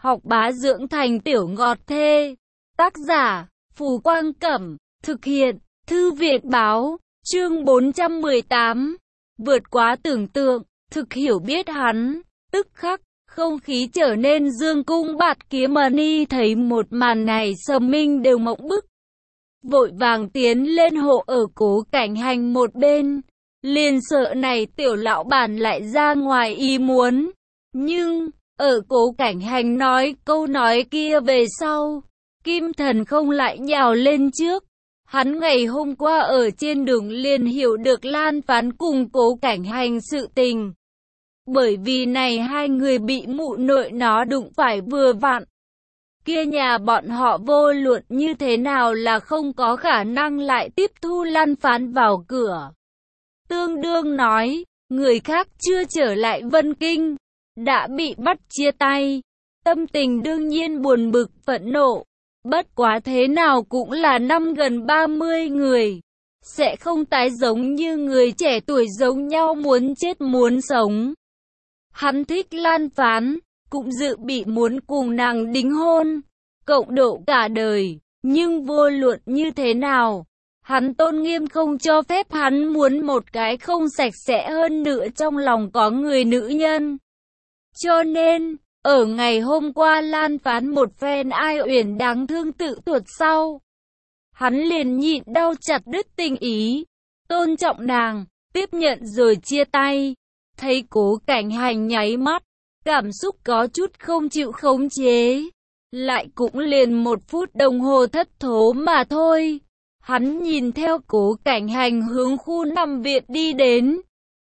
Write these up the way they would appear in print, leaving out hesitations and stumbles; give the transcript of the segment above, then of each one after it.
học bá dưỡng thành tiểu ngọt thê. Tác giả, Phù Quang Cẩm, thực hiện, Thư viện Báo, chương 418. Vượt quá tưởng tượng, thực hiểu biết hắn, tức khắc, không khí trở nên dương cung bạt kiếm. Ni thấy một màn này Sầm Minh đều mộng bức. Vội vàng tiến lên hộ ở Cố Cảnh Hành một bên, liền sợ này tiểu lão bản lại ra ngoài ý muốn. Nhưng, ở Cố Cảnh Hành nói câu nói kia về sau, Kim Thần không lại nhào lên trước. Hắn ngày hôm qua ở trên đường liền hiểu được Lan Phán cùng Cố Cảnh Hành sự tình. Bởi vì này hai người bị mụ nội nó đụng phải vừa vặn. Kia nhà bọn họ vô luận như thế nào là không có khả năng lại tiếp thu Lan Phán vào cửa. Tương đương nói, người khác chưa trở lại Vân Kinh, đã bị bắt chia tay. Tâm tình đương nhiên buồn bực phẫn nộ. Bất quá thế nào cũng là năm gần 30 người. Sẽ không tái giống như người trẻ tuổi giống nhau muốn chết muốn sống. Hắn thích Lan Phán, cũng dự bị muốn cùng nàng đính hôn, cộng độ cả đời. Nhưng vô luận như thế nào, hắn tôn nghiêm không cho phép hắn muốn một cái không sạch sẽ hơn nữa trong lòng có người nữ nhân. Cho nên, ở ngày hôm qua Lan Phán một phen ai uyển đáng thương tự tuột sau, hắn liền nhịn đau chặt đứt tình ý, tôn trọng nàng, tiếp nhận rồi chia tay. Thấy Cố Cảnh Hành nháy mắt, cảm xúc có chút không chịu khống chế, lại cũng liền 1 phút đồng hồ thất thố mà thôi. Hắn nhìn theo Cố Cảnh Hành hướng khu nằm viện đi đến,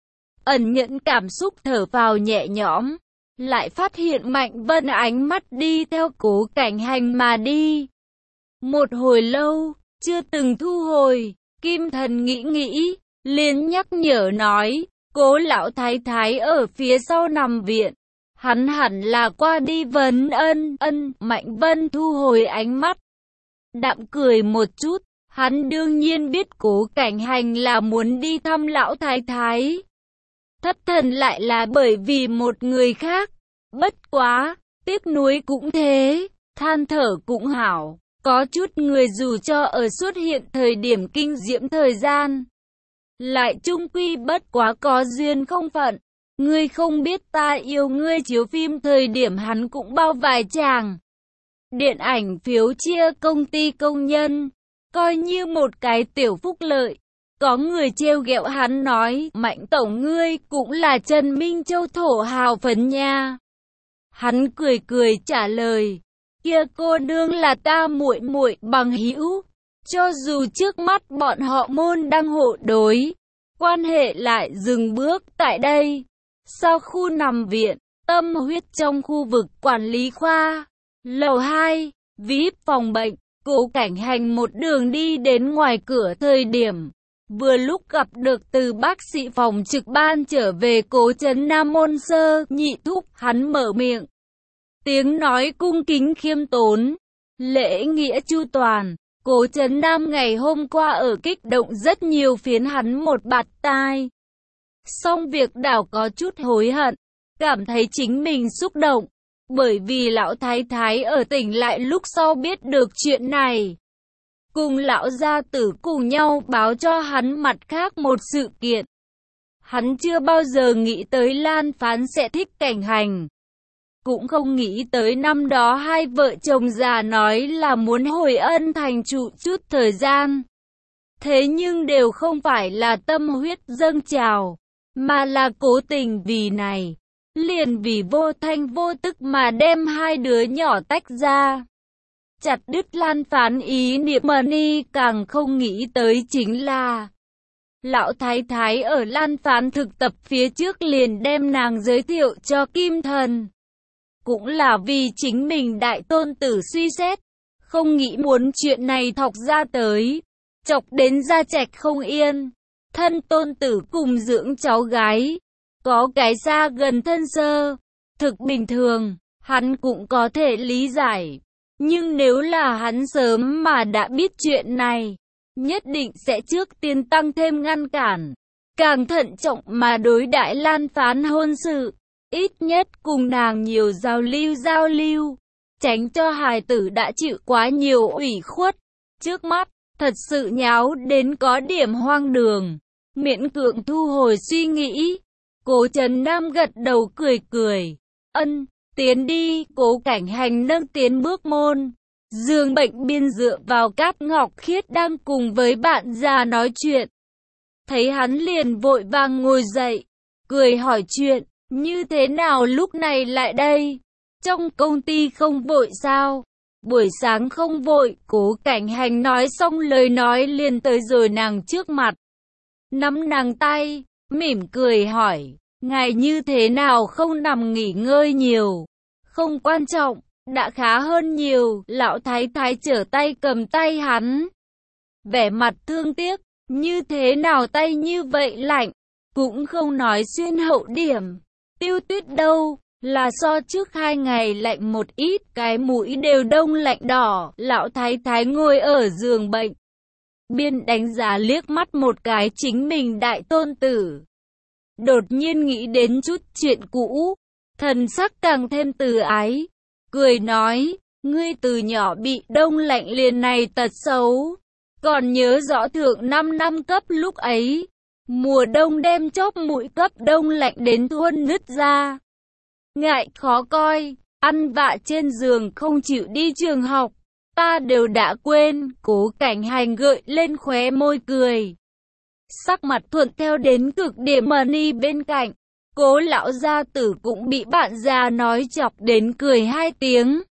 ẩn nhẫn cảm xúc thở vào nhẹ nhõm. Lại phát hiện Mạnh Vân ánh mắt đi theo Cố Cảnh Hành mà đi. Một hồi lâu, chưa từng thu hồi, Kim Thần nghĩ, liền nhắc nhở nói, Cố lão thái thái ở phía sau nằm viện. Hắn hẳn là qua đi vấn ân. Mạnh Vân thu hồi ánh mắt, đạm cười một chút. Hắn đương nhiên biết Cố Cảnh Hành là muốn đi thăm lão thái thái. Thất thần lại là bởi vì một người khác. Bất quá, tiếc nuối cũng thế, than thở cũng hảo. Có chút người dù cho ở xuất hiện thời điểm kinh diễm thời gian, lại chung quy bất quá có duyên không phận. Ngươi không biết ta yêu ngươi chiếu phim thời điểm hắn cũng bao vài tràng. Điện ảnh phiếu chia công ty công nhân, coi như một cái tiểu phúc lợi. Có người trêu ghẹo hắn nói, Mạnh tổng ngươi cũng là Trần Minh Châu thổ hào phấn nha. Hắn cười trả lời, kia cô nương là ta muội muội bằng hữu. Cho dù trước mắt bọn họ môn đăng hộ đối, quan hệ lại dừng bước tại đây. Sau khu nằm viện, tâm huyết trong khu vực quản lý khoa, lầu 2, VIP phòng bệnh, Cố Cảnh Hành một đường đi đến ngoài cửa thời điểm, vừa lúc gặp được từ bác sĩ phòng trực ban trở về Cố Trấn Nam môn sơ nhị thúc. Hắn mở miệng, tiếng nói cung kính khiêm tốn, lễ nghĩa chu toàn. Cố Trấn Nam ngày hôm qua ở kích động rất nhiều phiến hắn một bạt tai. Xong việc đảo có chút hối hận, cảm thấy chính mình xúc động, bởi vì lão thái thái ở tỉnh lại lúc sau biết được chuyện này. Cùng lão gia tử cùng nhau báo cho hắn mặt khác một sự kiện. Hắn chưa bao giờ nghĩ tới Lan Phán sẽ thích Cảnh Hành. Cũng không nghĩ tới năm đó hai vợ chồng già nói là muốn hồi ân thành trụ chút thời gian. Thế nhưng đều không phải là tâm huyết dâng trào, mà là cố tình vì này. Liền vì vô thanh vô tức mà đem hai đứa nhỏ tách ra. Chặt đứt Lan Phán ý niệm. Ni càng không nghĩ tới chính là lão thái thái ở Lan Phán thực tập phía trước liền đem nàng giới thiệu cho Kim Thần. Cũng là vì chính mình đại tôn tử suy xét, không nghĩ muốn chuyện này thọc ra tới, chọc đến Gia Trạch không yên. Thân tôn tử cùng dưỡng cháu gái, có cái xa gần thân sơ, thực bình thường, hắn cũng có thể lý giải. Nhưng nếu là hắn sớm mà đã biết chuyện này, nhất định sẽ trước tiên tăng thêm ngăn cản, càng thận trọng mà đối đãi Lan Phán hôn sự, ít nhất cùng nàng nhiều giao lưu. tránh cho hài tử đã chịu quá nhiều ủy khuất. Trước mắt, thật sự nháo đến có điểm hoang đường. Miễn cưỡng thu hồi suy nghĩ. Cố Trấn Nam gật đầu cười cười. Ân, tiến đi. Cố Cảnh Hành nâng tiến bước môn. Giường bệnh biên dựa vào Cát Ngọc Khiết đang cùng với bạn già nói chuyện. Thấy hắn liền vội vàng ngồi dậy, cười hỏi chuyện, như thế nào lúc này lại đây? Trong công ty không vội sao? Buổi sáng không vội. Cố Cảnh Hành nói xong lời nói liền tới rồi nàng trước mặt. Nắm nàng tay, mỉm cười hỏi, ngài như thế nào không nằm nghỉ ngơi nhiều? Không quan trọng, đã khá hơn nhiều. Lão thái thái trở tay cầm tay hắn, vẻ mặt thương tiếc, như thế nào tay như vậy lạnh, cũng không nói xuyên hậu điểm. Tiêu Tuyết đâu, là so trước 2 ngày lạnh một ít, cái mũi đều đông lạnh đỏ. Lão thái thái ngồi ở giường bệnh, biên đánh giá liếc mắt một cái chính mình đại tôn tử. Đột nhiên nghĩ đến chút chuyện cũ, thần sắc càng thêm từ ái, cười nói, ngươi từ nhỏ bị đông lạnh liền này tật xấu. Còn nhớ rõ thượng 5 năm cấp lúc ấy, mùa đông đem chóp mũi cấp đông lạnh đến thuôn nứt ra. Ngại khó coi, ăn vạ trên giường không chịu đi trường học, ta đều đã quên. Cố Cảnh Hành gợi lên khóe môi cười. Sắc mặt thuận theo đến cực điểm. Mani bên cạnh, Cố lão gia tử cũng bị bạn già nói chọc đến cười 2 tiếng.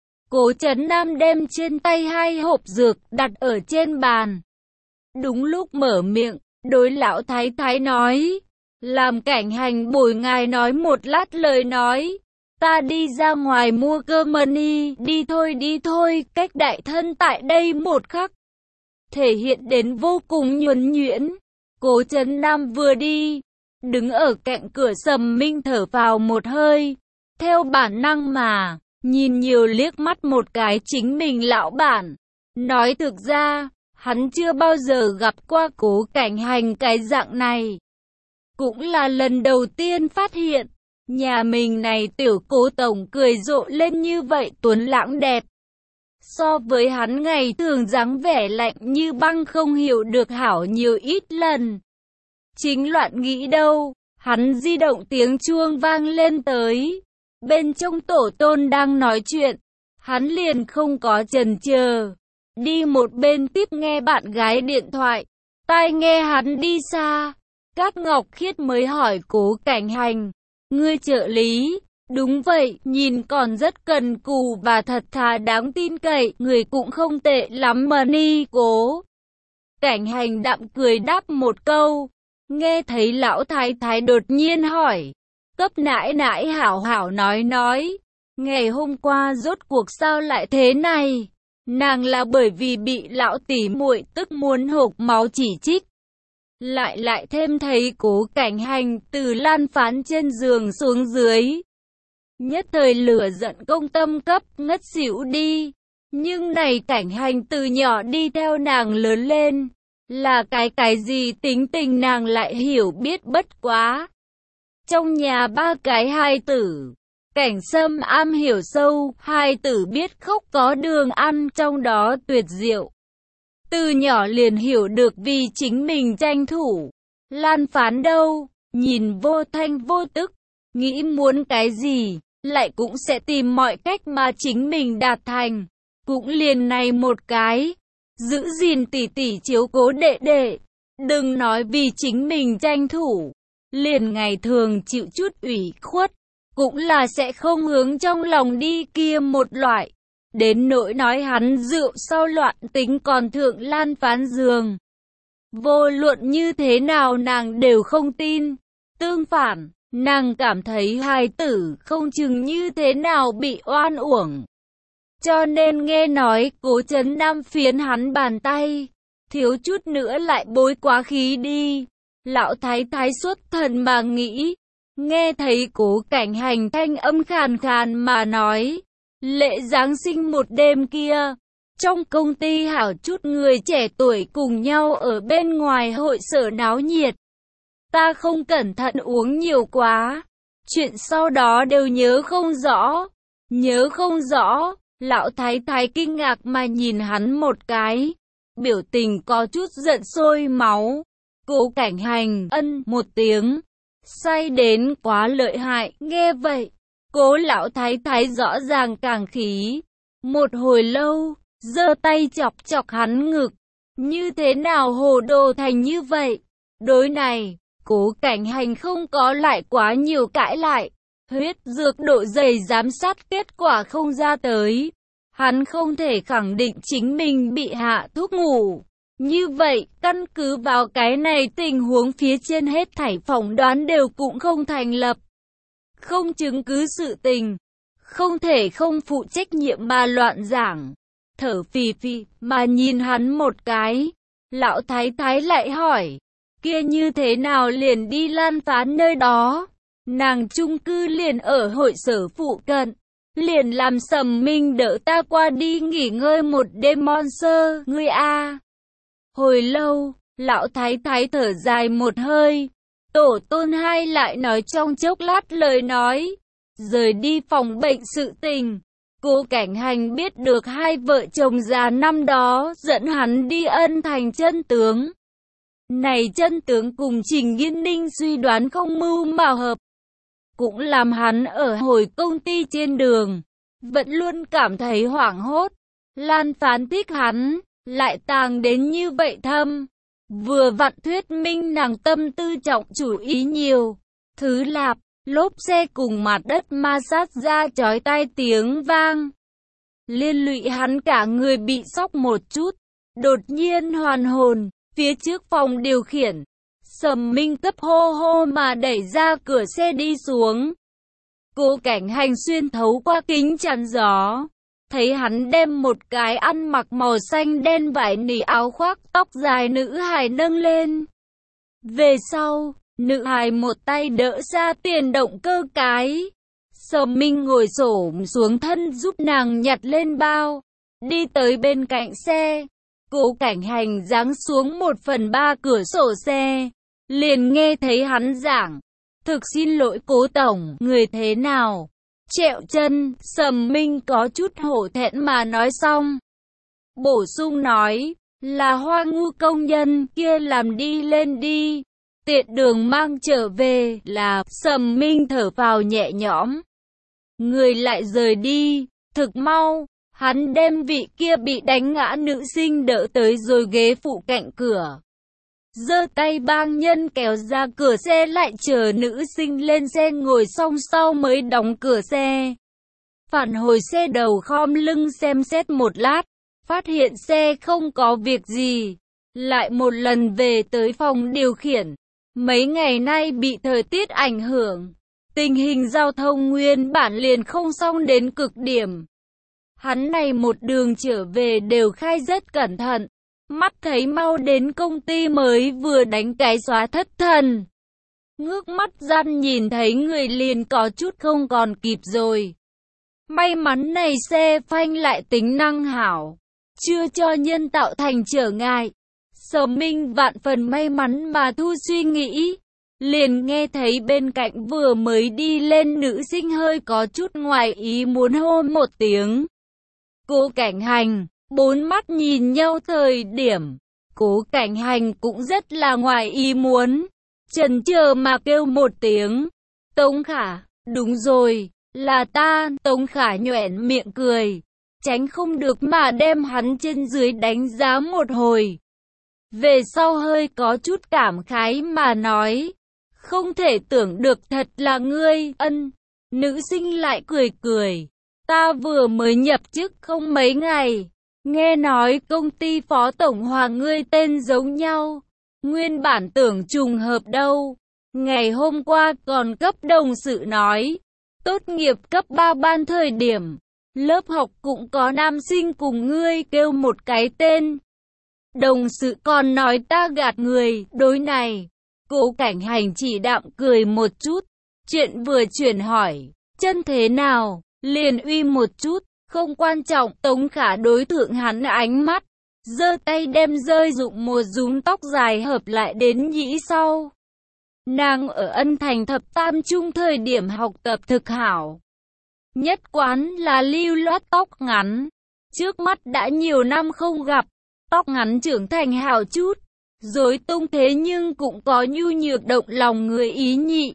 Cố Trấn Nam đem trên tay 2 hộp dược đặt ở trên bàn. Đúng lúc mở miệng, đối lão thái thái nói, làm Cảnh Hành bồi ngài nói một lát lời nói. Ta đi ra ngoài mua cơm. Mani, đi thôi, cách đại thân tại đây một khắc, thể hiện đến vô cùng nhuần nhuyễn. Cố Trấn Nam vừa đi, đứng ở cạnh cửa Sầm Minh thở vào một hơi, theo bản năng mà nhìn nhiều liếc mắt một cái chính mình lão bản. Nói thực ra, hắn chưa bao giờ gặp qua Cố Cảnh Hành cái dạng này. Cũng là lần đầu tiên phát hiện, nhà mình này tiểu Cố tổng cười rộ lên như vậy tuấn lãng đẹp. So với hắn ngày thường dáng vẻ lạnh như băng không hiểu được hảo nhiều ít lần. Chính loạn nghĩ đâu, hắn di động tiếng chuông vang lên tới. Bên trong tổ tôn đang nói chuyện, hắn liền không có chần chờ, đi một bên tiếp nghe bạn gái điện thoại. Tai nghe hắn đi xa, Cát Ngọc Khiết mới hỏi Cố Cảnh Hành, ngươi trợ lý? Đúng vậy, nhìn còn rất cần cù và thật thà đáng tin cậy, người cũng không tệ lắm. Mani. Cố Cảnh Hành đạm cười đáp một câu. Nghe thấy lão thái thái đột nhiên hỏi, cấp nãi nãi hảo hảo nói, ngày hôm qua rốt cuộc sao lại thế này? Nàng là bởi vì bị lão tỉ muội tức muốn hộc máu chỉ trích. Lại thêm thấy Cố Cảnh Hành từ lan phán trên giường xuống dưới, nhất thời lửa giận công tâm cấp ngất xỉu đi. Nhưng này Cảnh Hành từ nhỏ đi theo nàng lớn lên, là cái gì tính tình nàng lại hiểu biết bất quá. Trong nhà 3 cái hài tử, Cảnh Sâm am hiểu sâu, hài tử biết khóc có đường ăn, trong đó tuyệt diệu. Từ nhỏ liền hiểu được vì chính mình tranh thủ. Lan phán đâu, nhìn vô thanh vô tức, nghĩ muốn cái gì, lại cũng sẽ tìm mọi cách mà chính mình đạt thành. Cũng liền này một cái, giữ gìn tỉ tỉ chiếu cố đệ đệ. Đừng nói vì chính mình tranh thủ, liền ngày thường chịu chút ủy khuất, cũng là sẽ không hướng trong lòng đi kia một loại. Đến nỗi nói hắn rượu sau loạn tính còn thượng lan phán giường. Vô luận như thế nào nàng đều không tin. Tương phản, nàng cảm thấy hài tử không chừng như thế nào bị oan uổng. Cho nên nghe nói Cố Trấn Nam phiến hắn bàn tay, thiếu chút nữa lại bối quá khí đi. Lão thái thái xuất thần mà nghĩ, nghe thấy Cố Cảnh Hành thanh âm khàn khàn mà nói, lễ Giáng sinh một đêm kia, trong công ty hảo chút người trẻ tuổi cùng nhau ở bên ngoài hội sở náo nhiệt. Ta không cẩn thận uống nhiều quá, chuyện sau đó đều nhớ không rõ. Lão thái thái kinh ngạc mà nhìn hắn một cái, biểu tình có chút giận sôi máu. Cố Cảnh Hành ân một tiếng, say đến quá lợi hại. Nghe vậy, Cố lão thái thái rõ ràng càng khí. Một hồi lâu, giơ tay chọc chọc hắn ngực. Như thế nào hồ đồ thành như vậy? Đối này, Cố Cảnh Hành không có lại quá nhiều cãi lại. Huyết dược độ dày giám sát kết quả không ra tới. Hắn không thể khẳng định chính mình bị hạ thuốc ngủ. Như vậy, căn cứ vào cái này tình huống phía trên hết thảy phỏng đoán đều cũng không thành lập. Không chứng cứ sự tình, không thể không phụ trách nhiệm mà loạn giảng. Thở phì phì mà nhìn hắn một cái, lão thái thái lại hỏi, kia như thế nào liền đi Lan Phán nơi đó? Nàng chung cư liền ở hội sở phụ cận, liền làm Sầm Minh đỡ ta qua đi nghỉ ngơi một đêm monster, ngươi a. Hồi lâu, lão thái thái thở dài một hơi, tổ tôn hai lại nói trong chốc lát lời nói, rời đi phòng bệnh sự tình. Cố Cảnh Hành biết được hai vợ chồng già năm đó dẫn hắn đi Ân Thành chân tướng. Này chân tướng cùng Trình Nghiên Ninh suy đoán không mưu mà hợp, cũng làm hắn ở hồi công ty trên đường, vẫn luôn cảm thấy hoảng hốt. Lan Phán thích hắn, lại tàng đến như vậy thâm. Vừa vặn thuyết minh nàng tâm tư trọng chủ ý nhiều. Thứ lạp, lốp xe cùng mặt đất ma sát ra chói tai tiếng vang. Liên lụy hắn cả người bị sốc một chút. Đột nhiên hoàn hồn, phía trước phòng điều khiển. Sầm Minh cấp hô hô mà đẩy ra cửa xe đi xuống. Cố Cảnh Hành xuyên thấu qua kính chắn gió, thấy hắn đem một cái ăn mặc màu xanh đen vải nỉ áo khoác tóc dài nữ hài nâng lên. Về sau, nữ hài một tay đỡ ra tiền động cơ cái. Sầm Minh ngồi xổm xuống thân giúp nàng nhặt lên bao, đi tới bên cạnh xe. Cố Cảnh Hành giáng xuống 1/3 cửa sổ xe, liền nghe thấy hắn giảng, thực xin lỗi Cố tổng, người thế nào? Trẹo chân, Sầm Minh có chút hổ thẹn mà nói xong. Bổ sung nói, là Hoa Ngu công nhân kia làm đi lên đi. Tiện đường mang trở về là, Sầm Minh thở phào nhẹ nhõm. Người lại rời đi, thực mau, hắn đem vị kia bị đánh ngã nữ sinh đỡ tới rồi ghế phụ cạnh cửa. Giơ tay bang nhân kéo ra cửa xe lại chờ nữ sinh lên xe ngồi xong sau mới đóng cửa xe. Phản hồi xe đầu khom lưng xem xét một lát, phát hiện xe không có việc gì. Lại một lần về tới phòng điều khiển. Mấy ngày nay bị thời tiết ảnh hưởng, tình hình giao thông nguyên bản liền không xong đến cực điểm. Hắn này một đường trở về đều khai rất cẩn thận. Mắt thấy mau đến công ty mới vừa đánh cái xóa thất thần. Ngước mắt gian nhìn thấy người liền có chút không còn kịp rồi. May mắn này xe phanh lại tính năng hảo, chưa cho nhân tạo thành trở ngại. Sầm Minh vạn phần may mắn mà thu suy nghĩ. Liền nghe thấy bên cạnh vừa mới đi lên nữ sinh hơi có chút ngoài ý muốn hô một tiếng. Cố Cảnh Hành. Bốn mắt nhìn nhau thời điểm, Cố Cảnh Hành cũng rất là ngoài ý muốn. Chần chờ mà kêu một tiếng. Tống Khả, đúng rồi, là ta. Tống Khả nhoẻn miệng cười, tránh không được mà đem hắn trên dưới đánh giá một hồi. Về sau hơi có chút cảm khái mà nói, không thể tưởng được thật là ngươi. Ân, nữ sinh lại cười cười, ta vừa mới nhập chức không mấy ngày. Nghe nói công ty phó tổng hòa ngươi tên giống nhau, nguyên bản tưởng trùng hợp đâu. Ngày hôm qua còn cấp đồng sự nói, tốt nghiệp cấp 3 ban thời điểm, lớp học cũng có nam sinh cùng ngươi kêu một cái tên. Đồng sự còn nói ta gạt người, đối này. Cố Cảnh Hành chỉ đạm cười một chút, chuyện vừa chuyển hỏi, chân thế nào, liền uy một chút. Không quan trọng. Tống Khả đối thượng hắn ánh mắt, giơ tay đem rơi rụng một rúm tóc dài hợp lại đến nhĩ sau. Nàng ở Ân Thành thập tam trung thời điểm học tập thực hảo, nhất quán là lưu loát tóc ngắn. Trước mắt đã nhiều năm không gặp, tóc ngắn trưởng thành hào chút, rối tung thế nhưng cũng có nhu nhược động lòng người ý nhị.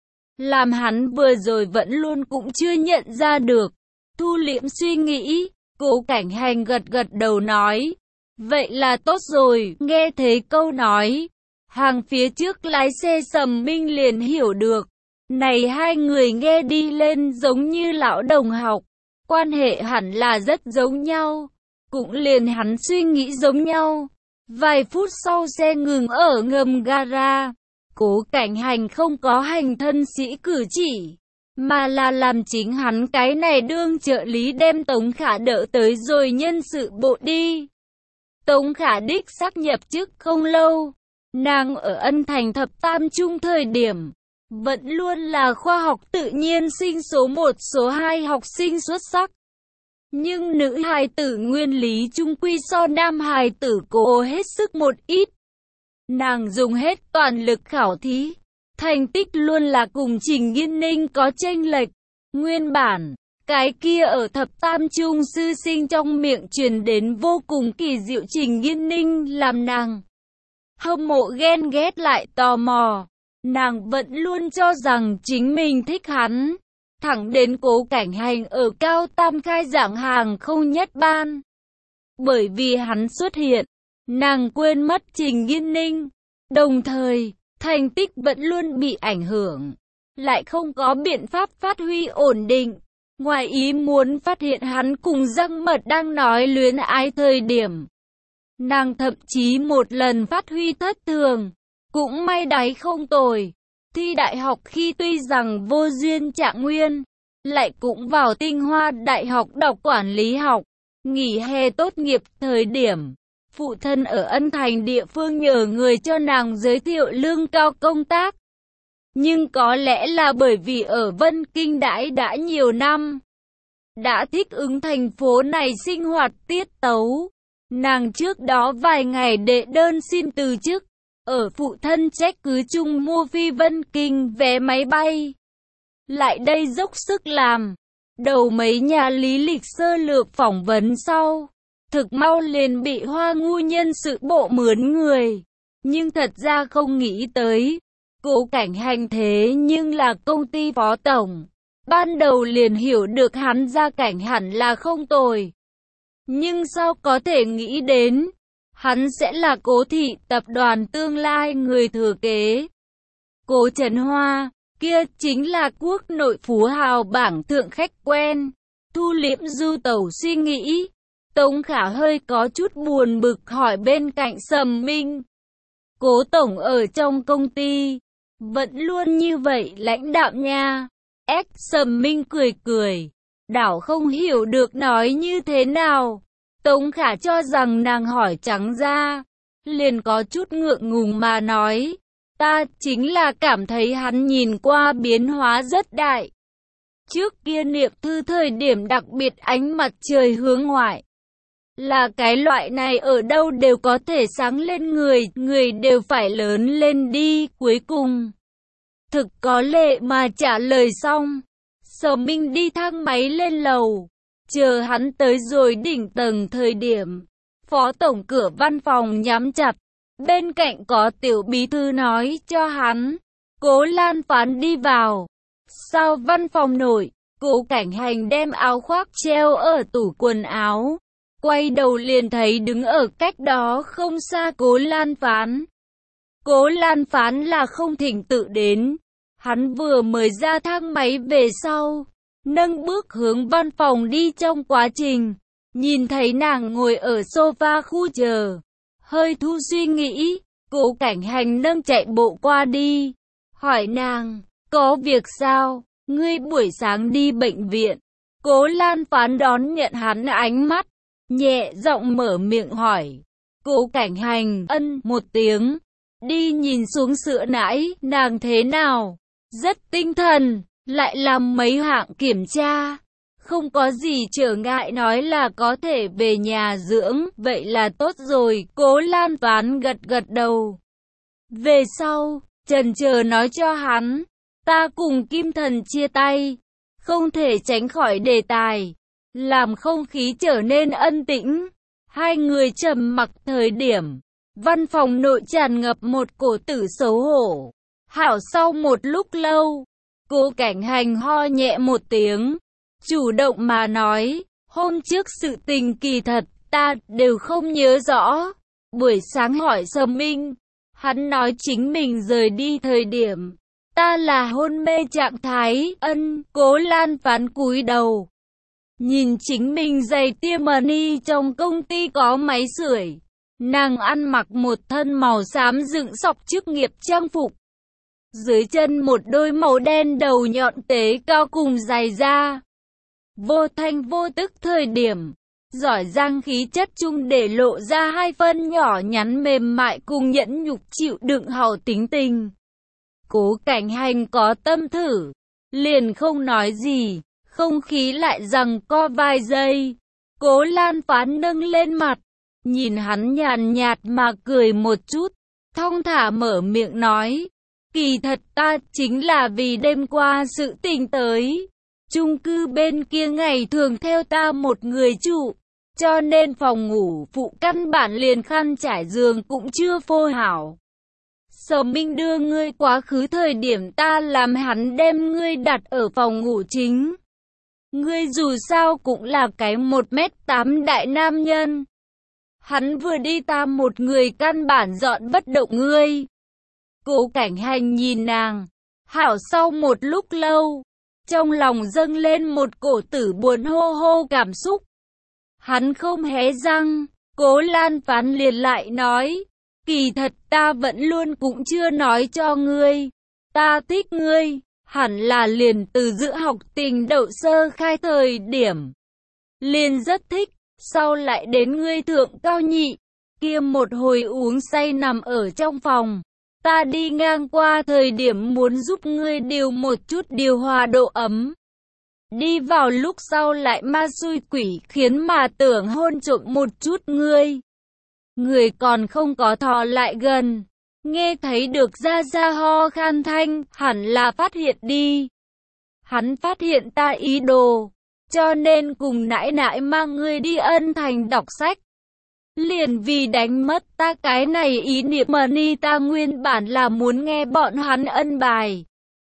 Làm hắn vừa rồi vẫn luôn cũng chưa nhận ra được. Thu liễm suy nghĩ, Cố Cảnh Hành gật gật đầu nói. Vậy là tốt rồi, nghe thấy câu nói. Hàng phía trước lái xe Sầm Minh liền hiểu được. Này hai người nghe đi lên giống như lão đồng học. Quan hệ hẳn là rất giống nhau. Cũng liền hắn suy nghĩ giống nhau. Vài phút sau xe ngừng ở ngầm gara. Cố Cảnh Hành không có hành thân sĩ cử chỉ, mà là làm chính hắn cái này đương trợ lý đem Tống Khả đỡ tới rồi nhân sự bộ đi. Tống Khả đích xác nhập chức không lâu, nàng ở Ân Thành thập tam trung thời điểm, vẫn luôn là khoa học tự nhiên sinh số 1 số 2 học sinh xuất sắc. Nhưng nữ hài tử nguyên lý chung quy so nam hài tử cố hết sức một ít. Nàng dùng hết toàn lực khảo thí, thành tích luôn là cùng Trình Nghiên Ninh có chênh lệch. Nguyên bản, cái kia ở thập tam trung sư sinh trong miệng truyền đến vô cùng kỳ diệu Trình Nghiên Ninh làm nàng hâm mộ ghen ghét lại tò mò. Nàng vẫn luôn cho rằng chính mình thích hắn, thẳng đến Cố Cảnh Hành ở Cao Tam khai giảng hàng không nhất ban. Bởi vì hắn xuất hiện, nàng quên mất Trình Nghiên Ninh, đồng thời, thành tích vẫn luôn bị ảnh hưởng, lại không có biện pháp phát huy ổn định. Ngoài ý muốn phát hiện hắn cùng Giang Mật đang nói luyến ái thời điểm, nàng thậm chí một lần phát huy thất thường, cũng may đáy không tồi. Thi đại học khi tuy rằng vô duyên trạng nguyên, lại cũng vào Tinh Hoa Đại học đọc quản lý học. Nghỉ hè tốt nghiệp thời điểm, phụ thân ở Ân Thành địa phương nhờ người cho nàng giới thiệu lương cao công tác. Nhưng có lẽ là bởi vì ở Vân Kinh đãi đã nhiều năm, đã thích ứng thành phố này sinh hoạt tiết tấu. Nàng trước đó vài ngày đệ đơn xin từ chức, ở phụ thân trách cứ chung mua phi Vân Kinh vé máy bay. Lại đây dốc sức làm, đầu mấy nhà lý lịch sơ lược phỏng vấn sau, thực mau liền bị Hoa Ngu nhân sự bộ mướn người. Nhưng thật ra không nghĩ tới, Cố Cảnh Hành thế nhưng là công ty phó tổng. Ban đầu liền hiểu được hắn gia cảnh hẳn là không tồi. Nhưng sao có thể nghĩ đến, hắn sẽ là Cố thị tập đoàn tương lai người thừa kế. Cố Trấn Hoa, kia chính là quốc nội phú hào bảng thượng khách quen. Thu liễm du tẩu suy nghĩ, Tống Khả hơi có chút buồn bực hỏi bên cạnh Sầm Minh. Cố tổng ở trong công ty, vẫn luôn như vậy lãnh đạm nha. Sầm Minh cười cười, đảo không hiểu được nói như thế nào. Tống Khả cho rằng nàng hỏi trắng ra, liền có chút ngượng ngùng mà nói. Ta chính là cảm thấy hắn nhìn qua biến hóa rất đại. Trước kia niệm thư thời điểm đặc biệt ánh mặt trời hướng ngoại. Là cái loại này ở đâu đều có thể sáng lên người đều phải lớn lên đi. Cuối cùng, thực có lệ mà trả lời xong, Sở Minh đi thang máy lên lầu. Chờ hắn tới rồi đỉnh tầng thời điểm, phó tổng cửa văn phòng nhắm chặt. Bên cạnh có tiểu bí thư nói cho hắn, Cố Lan Phán đi vào. Sau văn phòng nội, Cố Cảnh Hành đem áo khoác treo ở tủ quần áo. Quay đầu liền thấy đứng ở cách đó không xa Cố Lan Phán. Cố Lan Phán là không thỉnh tự đến. Hắn vừa mới ra thang máy về sau, nâng bước hướng văn phòng đi trong quá trình. Nhìn thấy nàng ngồi ở sofa khu chờ. Hơi thu suy nghĩ, Cố Cảnh Hành nâng chạy bộ qua đi. Hỏi nàng, có việc sao? Ngươi buổi sáng đi bệnh viện. Cố Lan Phán đón nhận hắn ánh mắt, nhẹ giọng mở miệng hỏi. Cố Cảnh Hành ân một tiếng, đi nhìn xuống sữa nãi, nàng thế nào? Rất tinh thần, lại làm mấy hạng kiểm tra. Không có gì trở ngại nói là có thể về nhà dưỡng, vậy là tốt rồi. Cố Lan Phán gật gật đầu. Về sau, chần chờ nói cho hắn, ta cùng Kim Thần chia tay. không thể tránh khỏi đề tài, làm không khí trở nên ân tĩnh. Hai người trầm mặc thời điểm văn phòng nội tràn ngập một cổ tử xấu hổ. Hảo sau một lúc lâu, Cố Cảnh Hành ho nhẹ một tiếng, chủ động mà nói, hôm trước sự tình kỳ thật, ta đều không nhớ rõ. Buổi sáng hỏi Sầm Minh, hắn nói chính mình rời đi thời điểm, ta là hôn mê trạng thái. Cố Lan Phán cúi đầu, nhìn chính mình giày Tiffany trong công ty có máy sưởi. Nàng ăn mặc một thân màu xám dựng sọc chức nghiệp trang phục. Dưới chân một đôi màu đen đầu nhọn tế cao cùng giày da. Vô thanh vô tức thời điểm, giỏi giang khí chất chung để lộ ra hai phân nhỏ nhắn mềm mại cùng nhẫn nhục chịu đựng hậu tính tình. Cố Cảnh Hành có tâm thử, liền không nói gì, không khí lại giằng co vài giây. Cố Lan Phán nâng lên mặt, nhìn hắn nhàn nhạt mà cười một chút, thong thả mở miệng nói, kỳ thật ta chính là vì đêm qua sự tình tới. Chung cư bên kia ngày thường theo ta một người trụ, cho nên phòng ngủ phụ căn bản liền khăn trải giường cũng chưa phô hảo. Sở Minh đưa ngươi quá khứ thời điểm ta làm hắn đem ngươi đặt ở phòng ngủ chính. Ngươi dù sao cũng là cái 1m8 đại nam nhân. Hắn vừa đi ta một người căn bản dọn bất động ngươi. Cố Cảnh Hành nhìn nàng, hảo sau một lúc lâu, trong lòng dâng lên một cổ tử buồn hô hô cảm xúc. Hắn không hé răng, Cố Lan Phán liền lại nói, kỳ thật ta vẫn luôn cũng chưa nói cho ngươi, ta thích ngươi, hẳn là liền từ giữa học tình đậu sơ khai thời điểm. Liền rất thích, sau lại đến ngươi thượng cao nhị, kia một hồi uống say nằm ở trong phòng. Ta đi ngang qua thời điểm muốn giúp ngươi điều một chút điều hòa độ ấm. Đi vào lúc sau lại ma xui quỷ khiến mà tưởng hôn trộm một chút ngươi. Người còn không có thò lại gần. Nghe thấy được ra ho khan thanh, hẳn là phát hiện đi. Hắn phát hiện ta ý đồ, cho nên cùng nãi nãi mang ngươi đi Ân Thành đọc sách. Liền vì đánh mất ta cái này ý niệm money ta nguyên bản là muốn nghe bọn hắn ân bài.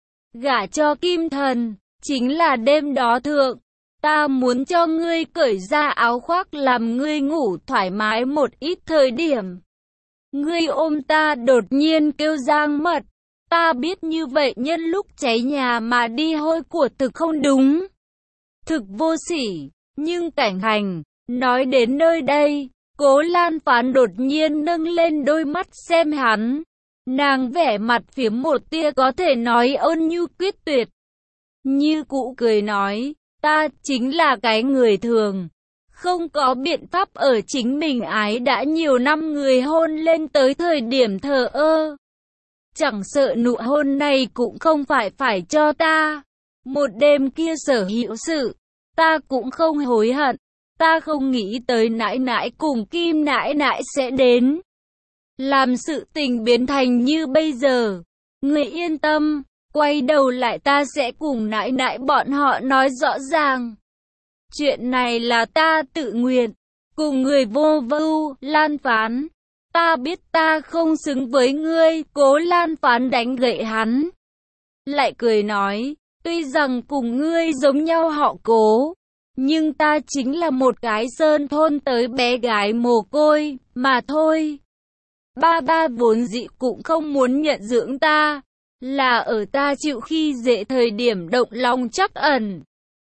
Gả cho Kim Thần, chính là đêm đó thượng, ta muốn cho ngươi cởi ra áo khoác làm ngươi ngủ thoải mái một ít thời điểm. Ngươi ôm ta đột nhiên kêu Giang Mật, ta biết như vậy nhân lúc cháy nhà mà đi hôi của thực không đúng. Thực vô sỉ, nhưng Cảnh Hành, nói đến nơi đây. Cố Lan Phán đột nhiên nâng lên đôi mắt xem hắn. Nàng vẻ mặt phiếm một tia có thể nói ôn nhu quyết tuyệt. Như cũ cười nói, ta chính là cái người thường. Không có biện pháp ở chính mình ái đã nhiều năm người hôn lên tới thời điểm thờ ơ. Chẳng sợ nụ hôn này cũng không phải cho ta. Một đêm kia sở hữu sự, ta cũng không hối hận. Ta không nghĩ tới nãi nãi cùng Kim nãi nãi sẽ đến. Làm sự tình biến thành như bây giờ. Người yên tâm, quay đầu lại ta sẽ cùng nãi nãi bọn họ nói rõ ràng. Chuyện này là ta tự nguyện, cùng người vô vưu, Lan Phán. Ta biết ta không xứng với ngươi, Cố Lan Phán đánh gậy hắn. Lại cười nói, tuy rằng cùng ngươi giống nhau họ Cố. Nhưng ta chính là một cái sơn thôn tới bé gái mồ côi, mà thôi. Ba vốn dĩ cũng không muốn nhận dưỡng ta, là ở ta chịu khi dễ thời điểm động lòng trắc ẩn.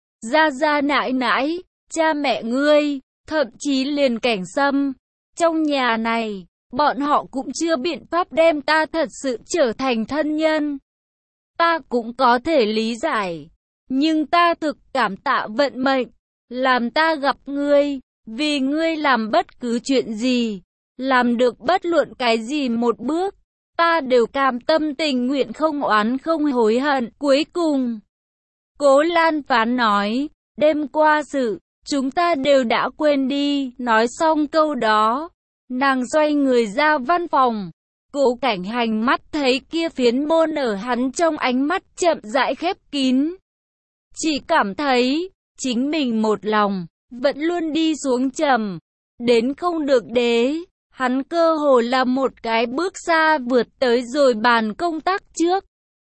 Ra nãi nãi, cha mẹ ngươi, thậm chí liền Cảnh Sâm. Trong nhà này, bọn họ cũng chưa biện pháp đem ta thật sự trở thành thân nhân. Ta cũng có thể lý giải, nhưng ta thực cảm tạ vận mệnh. Làm ta gặp ngươi, vì ngươi làm bất cứ chuyện gì, làm được bất luận cái gì một bước, ta đều cam tâm tình nguyện không oán không hối hận. Cuối cùng, Cố Lan Phán nói, đêm qua sự, chúng ta đều đã quên đi. Nói xong câu đó, nàng xoay người ra văn phòng. Cố Cảnh Hành mắt thấy kia phiến môn ở hắn trong ánh mắt chậm rãi khép kín. chỉ cảm thấy chính mình một lòng, vẫn luôn đi xuống trầm, đến không được đế. Hắn cơ hồ là một cái bước xa vượt tới rồi bàn công tác trước.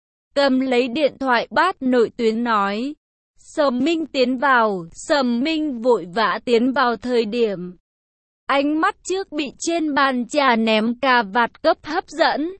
Cầm lấy điện thoại bắt nội tuyến nói. Sầm Minh tiến vào, Sầm Minh vội vã tiến vào thời điểm. Ánh mắt trước bị trên bàn trà ném cà vạt cấp hấp dẫn.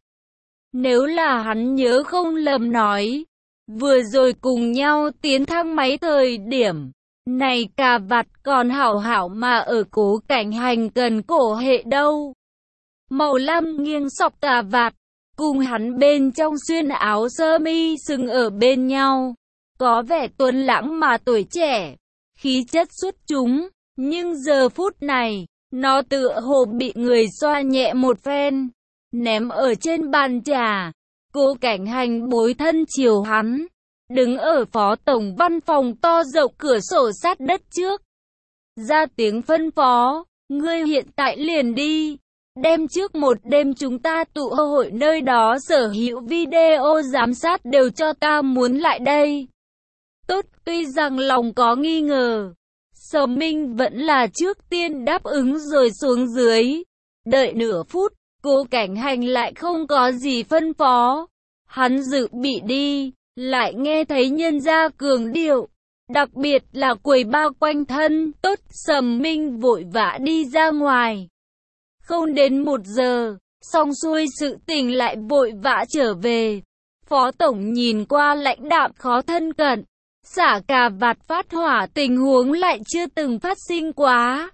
Nếu là hắn nhớ không lầm nói, vừa rồi cùng nhau tiến thang máy thời điểm, này cà vạt còn hảo hảo mà ở Cố Cảnh Hành cần cổ hệ đâu. Màu lam nghiêng sọc cà vạt, cùng hắn bên trong xuyên áo sơ mi sừng ở bên nhau, có vẻ tuấn lãng mà tuổi trẻ, khí chất xuất chúng, nhưng giờ phút này, nó tựa hồ bị người xoa nhẹ một phen, ném ở trên bàn trà. Cố Cảnh Hành bối thân chiều hắn, đứng ở phó tổng văn phòng to rộng cửa sổ sát đất trước. Ra tiếng phân phó, ngươi hiện tại liền đi, đem trước một đêm chúng ta tụ hội nơi đó sở hữu video giám sát đều cho ta muốn lại đây. Tốt, tuy rằng lòng có nghi ngờ, Sầm Minh vẫn là trước tiên đáp ứng rồi xuống dưới. Đợi nửa phút, Cố Cảnh Hành lại không có gì phân phó. Hắn dự bị đi, lại nghe thấy nhân gia cường điệu, đặc biệt là quầy ba quanh thân. Tốt, Sầm Minh vội vã đi ra ngoài. Không đến 1 giờ, xong xuôi sự tình lại vội vã trở về. Phó tổng nhìn qua lãnh đạm khó thân cận, xả cà vạt phát hỏa tình huống lại chưa từng phát sinh quá.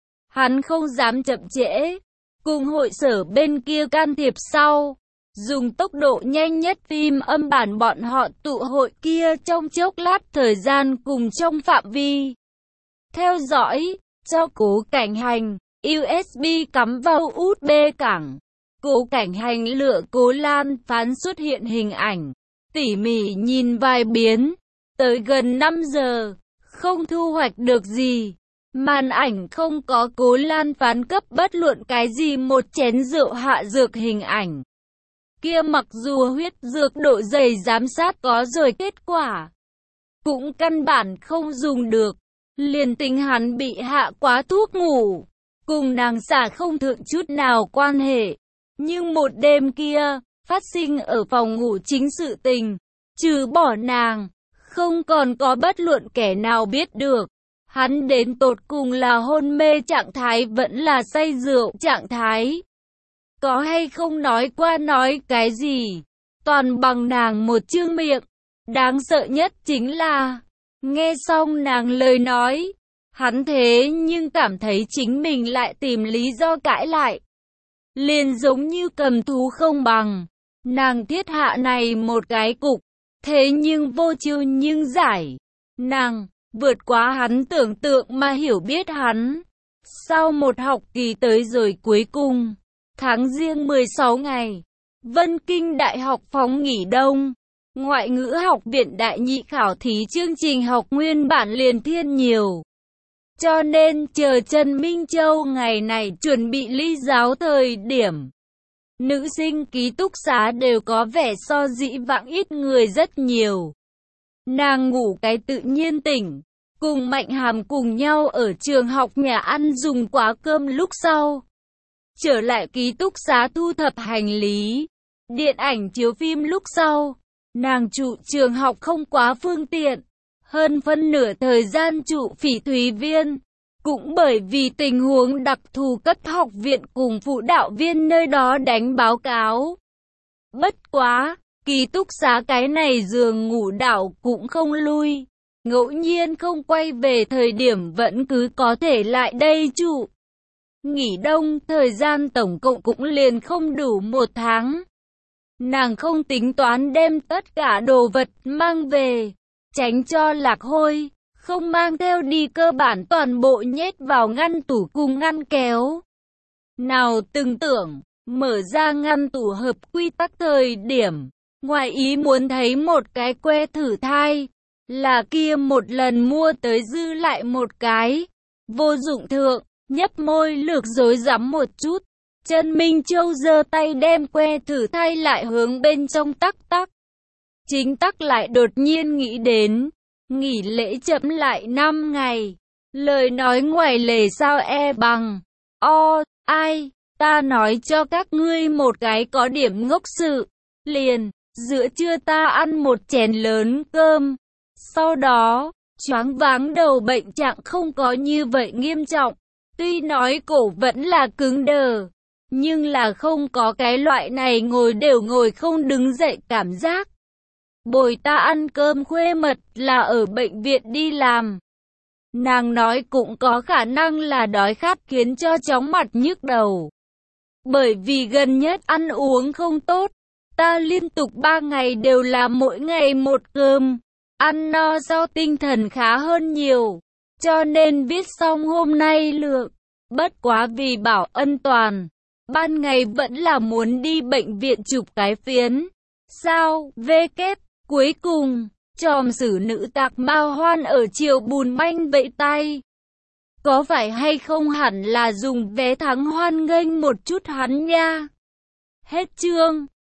Hắn không dám chậm trễ, cùng hội sở bên kia can thiệp sau, dùng tốc độ nhanh nhất phim âm bản bọn họ tụ hội kia trong chốc lát thời gian cùng trong phạm vi. Theo dõi, cho Cố Cảnh Hành, USB cắm vào USB cảng. Cố Cảnh Hành lựa Cố Lan Phán xuất hiện hình ảnh, tỉ mỉ nhìn vài biến. Tới gần 5 giờ, không thu hoạch được gì. Màn ảnh không có Cố Lan Phán cấp bất luận cái gì một chén rượu hạ dược hình ảnh. Kia mặc dù huyết dược độ dày giám sát có rồi kết quả, cũng căn bản không dùng được. Liền tính hắn bị hạ quá thuốc ngủ, cùng nàng xả không thượng chút nào quan hệ. Nhưng một đêm kia, phát sinh ở phòng ngủ chính sự tình, trừ bỏ nàng, không còn có bất luận kẻ nào biết được. Hắn đến tột cùng là hôn mê trạng thái vẫn là say rượu trạng thái. Có hay không nói qua nói cái gì, toàn bằng nàng một chương miệng. Đáng sợ nhất chính là, nghe xong nàng lời nói, hắn thế nhưng cảm thấy chính mình lại tìm lý do cãi lại. Liền giống như cầm thú không bằng, nàng thiết hạ này một cái cục, thế nhưng vô chiêu nhưng giải. Nàng vượt quá hắn tưởng tượng mà hiểu biết hắn. Sau một học kỳ tới rồi cuối cùng, tháng Giêng 16 ngày, Vân Kinh Đại học phóng nghỉ đông. Ngoại ngữ học viện đại nhị khảo thí chương trình học nguyên bản liền thiên nhiều. Cho nên chờ Trần Minh Châu ngày này chuẩn bị ly giáo thời điểm, nữ sinh ký túc xá đều có vẻ so dĩ vãng ít người rất nhiều. Nàng ngủ cái tự nhiên tỉnh, cùng Mạnh Hàm cùng nhau ở trường học nhà ăn dùng quá cơm lúc sau. Trở lại ký túc xá thu thập hành lý, điện ảnh chiếu phim lúc sau, nàng trụ trường học không quá phương tiện, hơn phân nửa thời gian trụ Phỉ Thúy Viên. Cũng bởi vì tình huống đặc thù cấp học viện cùng phụ đạo viên nơi đó đánh báo cáo. Bất quá, ký túc xá cái này giường ngủ đảo cũng không lui. Ngẫu nhiên không quay về thời điểm vẫn cứ có thể lại đây trụ. Nghỉ đông thời gian tổng cộng cũng liền không đủ 1 tháng. Nàng không tính toán đem tất cả đồ vật mang về, tránh cho lạc hôi. Không mang theo đi cơ bản toàn bộ nhét vào ngăn tủ cùng ngăn kéo. Nào từng tưởng, mở ra ngăn tủ hợp quy tắc thời điểm, ngoài ý muốn thấy một cái que thử thai, là kia một lần mua tới dư lại một cái, vô dụng thượng, nhấp môi lược rối rắm một chút. Trần Minh Châu giơ tay đem que thử thai lại hướng bên trong tắc tắc. Chính tắc lại đột nhiên nghĩ đến, Nghỉ lễ chậm lại 5 ngày. Lời nói ngoài lề sao e bằng. Ai, ta nói cho các ngươi một cái có điểm ngốc sự. Liền, giữa trưa ta ăn một chén lớn cơm. Sau đó, choáng váng đầu bệnh trạng không có như vậy nghiêm trọng. Tuy nói cổ vẫn là cứng đờ, nhưng là không có cái loại này ngồi đều ngồi không đứng dậy cảm giác. Bồi ta ăn cơm khuya mật là ở bệnh viện đi làm. Nàng nói cũng có khả năng là đói khát khiến cho chóng mặt nhức đầu. Bởi vì gần nhất ăn uống không tốt, ta liên tục 3 ngày đều là mỗi ngày một cơm. Ăn no sau tinh thần khá hơn nhiều, cho nên viết xong hôm nay lượng. Bất quá vì bảo an toàn, ban ngày vẫn là muốn đi bệnh viện chụp cái phiến. Sao, cuối cùng, tròm xử nữ tạc Mao Hoan ở Triều Bùn Manh vẫy tay. Có phải hay không hẳn là dùng vé thắng hoan nghênh một chút hắn nha. Hết chương.